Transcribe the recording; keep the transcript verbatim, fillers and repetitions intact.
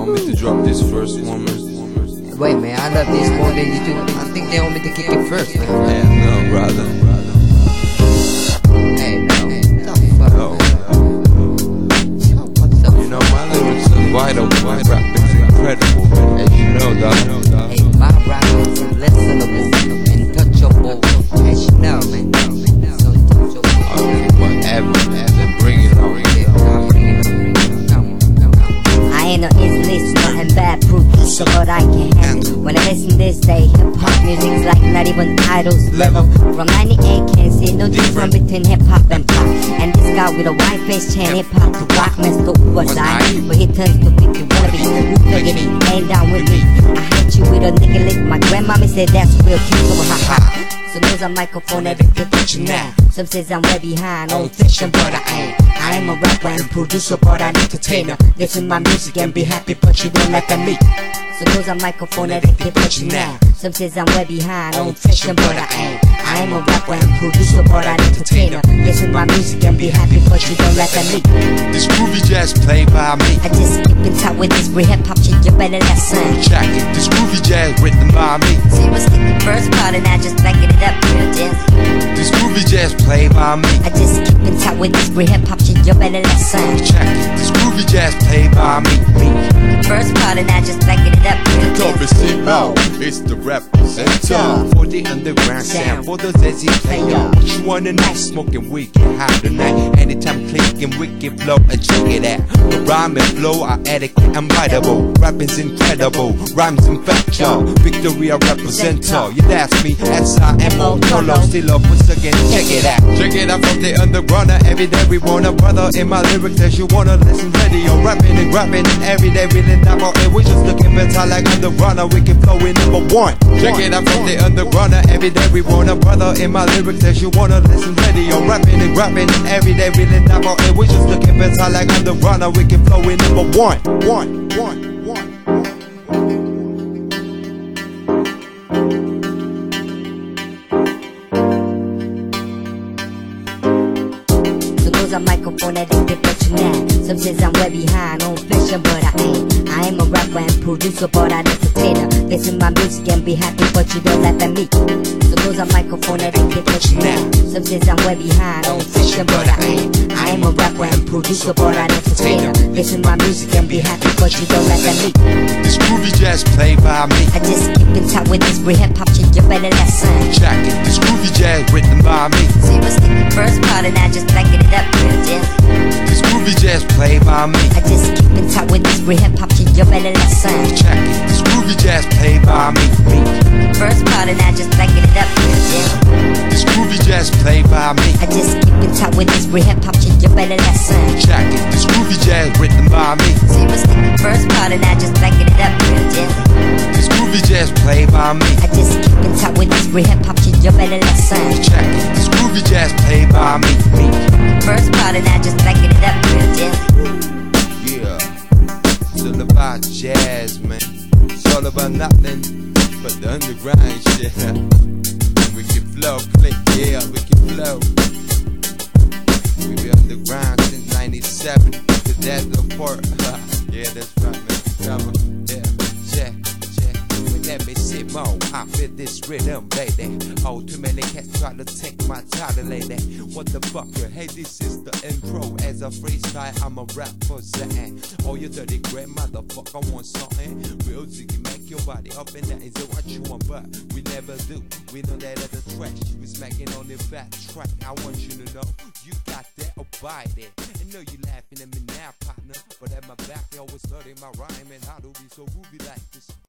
want me to drop this first one, man? Wait, man, I love this more than you do. I think they want me to kick it first, man. Yeah, no, brother. Hey, no. The fuck, No. You know, my lyrics are vital. My rap is incredible, man. As you know, dog. Hey, my rap is listenable, untouchable. As you know, man. It's untouchable. Okay, whatever, man. Then bring it on. I'll bring it on. Come on, come on. I ain't no easy listener and bad producer, but I can handle. When I listen this day, hip-hop music's like not even idols level. From ninety-eight, can't see no difference between hip-hop and pop. And this guy with a white face chant hip-hop to rock, man, so who was I? But he turns to fifty wannabe, who taking it, ain't down with me. I hate you with a nigga lick, my grandmama said that's real cute, so ha ha. So there's a microphone every picture now. Some says I'm way behind on fiction, but I ain't. I am a rapper and producer, but an entertainer. Listen my music and be happy, but you don't laugh at me. So there's a microphone every picture now. Some says I'm way behind on fiction, but I ain't. I am a rapper and producer, but an entertainer. Listen my music and be happy, but you don't laugh at me. This groovy jazz played by me. I just skip in top with this real hip hop shit, you better listen. Check it. This groovy jazz written by me. See what's the first part and I just backing it up, real jazz. This groovy jazz played by me. I just skip in top with this real hip hop shit, you better listen. Check it. This groovy jazz played by me. First part and I just backing it up, real jazz. It's the representative for the underground sound, for the Zezzy player. What you wanna know? Smoking weed, get high tonight. Anytime clicking wicked flow and check it out. The rhyme and flow are adequate and bitable. Rapping's incredible, rhymes infectious. Victory I represent her. You ask me, S I M O Tolo. Still up once again, check it out. Check it out from the undergrounder. Every day we want a brother in my lyrics as you wanna listen. Radio rapping and grabbing every day really never. And we just looking better like undergrounder. We can flow in number one. Check it out from the undergrounder. Every day we want a brother in my lyrics as you wanna listen. Radio rapping and grabbing every day really never. And we just looking better like undergrounder. We can flow in number one. One, one, one. A microphone at the picture now. Some says I'm way behind on fiction, but I ain't. I am a rapper and producer, but an entertainer. Listen my music and be happy, but you don't laugh at me. So there's a microphone at the picture now. Some says I'm way behind on fiction, but I ain't. I am a rapper and producer, but an entertainer. Listen my music and be happy, but you don't laugh at me. This groovy jazz played by me. I just keep in top with this real hip hop shit, you better listen. Check it. This groovy jazz written by me. See what's the first part and I just backing it up. This groovy jazz played by me. I just keep in top with this real hip hop shit, you better listen. Check it. This groovy jazz played by me. First part and I just backing it up. This groovy jazz played by me. I just keep in top with this real hip hop shit, you better listen. Check it. This groovy jazz written by me. See what's the first part and I just backing it up. This groovy jazz played by me. I just keep in top with this real hip hop shit, you better listen. Check it. This groovy jazz played by me. First part and I just backing it up. Yeah, it's all about jazz, man. It's all about nothing but the underground shit. We can flow, click, yeah, we can flow. We be underground since ninety-seven. Cause that's the part. Yeah, that's right, man. Come on, yeah, check, check. Let me sit more. I feel this rhythm, lady. Oh, too many cats try to take my title, lady. What the fuck? Hey, this is the intro. As a freestyle, I'm a rap for Zan. Oh, you dirty great motherfucker, want something? Real ziggy, make your body up and that is what you want, but we never do. We know that at the trash, you be smacking on the fat track. I want you to know you got that, oh, buy that. I know you laughing at me now, partner, but at my back, you always studying my rhyme and how to be so groovy like this.